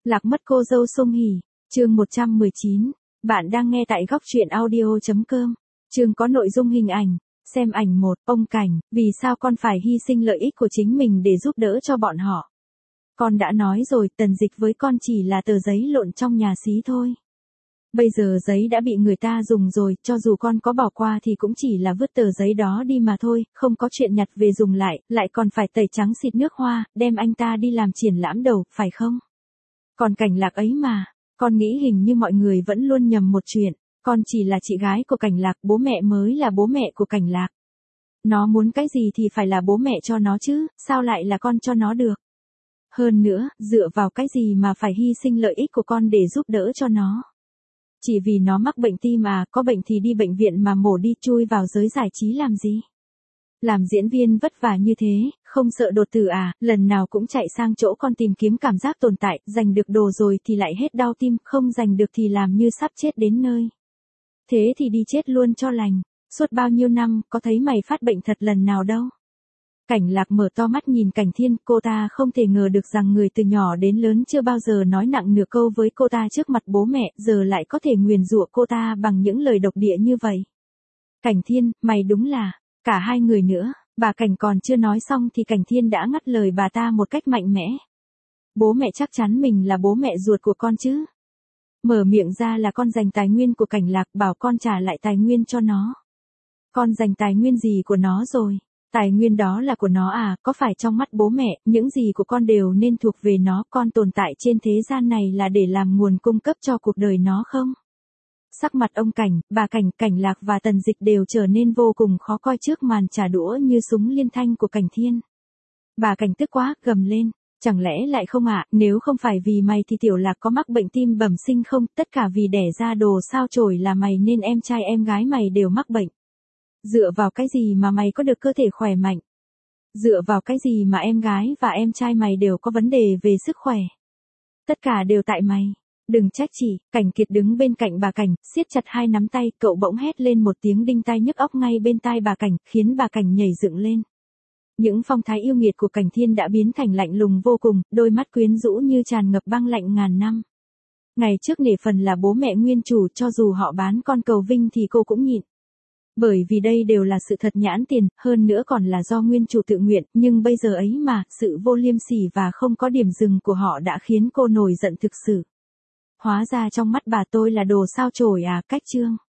Lạc mất cô dâu Song Hỷ, chương 119. Bạn đang nghe tại góc truyện audio.com. Chương có nội dung hình ảnh. Xem ảnh 1, ông Cảnh, vì sao con phải hy sinh lợi ích của chính mình để giúp đỡ cho bọn họ? Con đã nói rồi, Tần Dịch với con chỉ là tờ giấy lộn trong nhà xí thôi. Bây giờ giấy đã bị người ta dùng rồi, cho dù con có bỏ qua thì cũng chỉ là vứt tờ giấy đó đi mà thôi, không có chuyện nhặt về dùng lại còn phải tẩy trắng xịt nước hoa, đem anh ta đi làm triển lãm đầu, phải không? Còn Cảnh Lạc ấy mà, con nghĩ hình như mọi người vẫn luôn nhầm một chuyện, con chỉ là chị gái của Cảnh Lạc, bố mẹ mới là bố mẹ của Cảnh Lạc. Nó muốn cái gì thì phải là bố mẹ cho nó chứ, sao lại là con cho nó được? Hơn nữa, dựa vào cái gì mà phải hy sinh lợi ích của con để giúp đỡ cho nó? Chỉ vì nó mắc bệnh tim à, có bệnh thì đi bệnh viện mà mổ đi, chui vào giới giải trí làm gì? Làm diễn viên vất vả như thế, không sợ đột tử à, lần nào cũng chạy sang chỗ con tìm kiếm cảm giác tồn tại, giành được đồ rồi thì lại hết đau tim, không giành được thì làm như sắp chết đến nơi. Thế thì đi chết luôn cho lành, suốt bao nhiêu năm, có thấy mày phát bệnh thật lần nào đâu. Cảnh Lạc mở to mắt nhìn Cảnh Thiên, cô ta không thể ngờ được rằng người từ nhỏ đến lớn chưa bao giờ nói nặng nửa câu với cô ta trước mặt bố mẹ, giờ lại có thể nguyền rủa cô ta bằng những lời độc địa như vậy. Cảnh Thiên, mày đúng là, cả hai người nữa, bà Cảnh còn chưa nói xong thì Cảnh Thiên đã ngắt lời bà ta một cách mạnh mẽ. Bố mẹ chắc chắn mình là bố mẹ ruột của con chứ. Mở miệng ra là con giành tài nguyên của Cảnh Lạc, bảo con trả lại tài nguyên cho nó. Con giành tài nguyên gì của nó rồi? Tài nguyên đó là của nó à, có phải trong mắt bố mẹ, những gì của con đều nên thuộc về nó, con tồn tại trên thế gian này là để làm nguồn cung cấp cho cuộc đời nó không? Sắc mặt ông Cảnh, bà Cảnh, Cảnh Lạc và Tần Dịch đều trở nên vô cùng khó coi trước màn trả đũa như súng liên thanh của Cảnh Thiên. Bà Cảnh tức quá, gầm lên, chẳng lẽ lại không ạ, nếu không phải vì mày thì Tiểu Lạc có mắc bệnh tim bẩm sinh không, tất cả vì đẻ ra đồ sao chổi là mày nên em trai em gái mày đều mắc bệnh. Dựa vào cái gì mà mày có được cơ thể khỏe mạnh? Dựa vào cái gì mà em gái và em trai mày đều có vấn đề về sức khỏe? Tất cả đều tại mày. Đừng trách chị. Cảnh Kiệt đứng bên cạnh bà Cảnh, siết chặt hai nắm tay, cậu bỗng hét lên một tiếng đinh tai nhức óc ngay bên tai bà Cảnh, khiến bà Cảnh nhảy dựng lên. Những phong thái yêu nghiệt của Cảnh Thiên đã biến thành lạnh lùng vô cùng, đôi mắt quyến rũ như tràn ngập băng lạnh ngàn năm. Ngày trước nể phần là bố mẹ nguyên chủ, cho dù họ bán con cầu vinh thì cô cũng nhịn. Bởi vì đây đều là sự thật nhãn tiền, hơn nữa còn là do nguyên chủ tự nguyện, nhưng bây giờ ấy mà, sự vô liêm sỉ và không có điểm dừng của họ đã khiến cô nổi giận thực sự. Hóa ra trong mắt bà tôi là đồ sao chổi à, cách chương.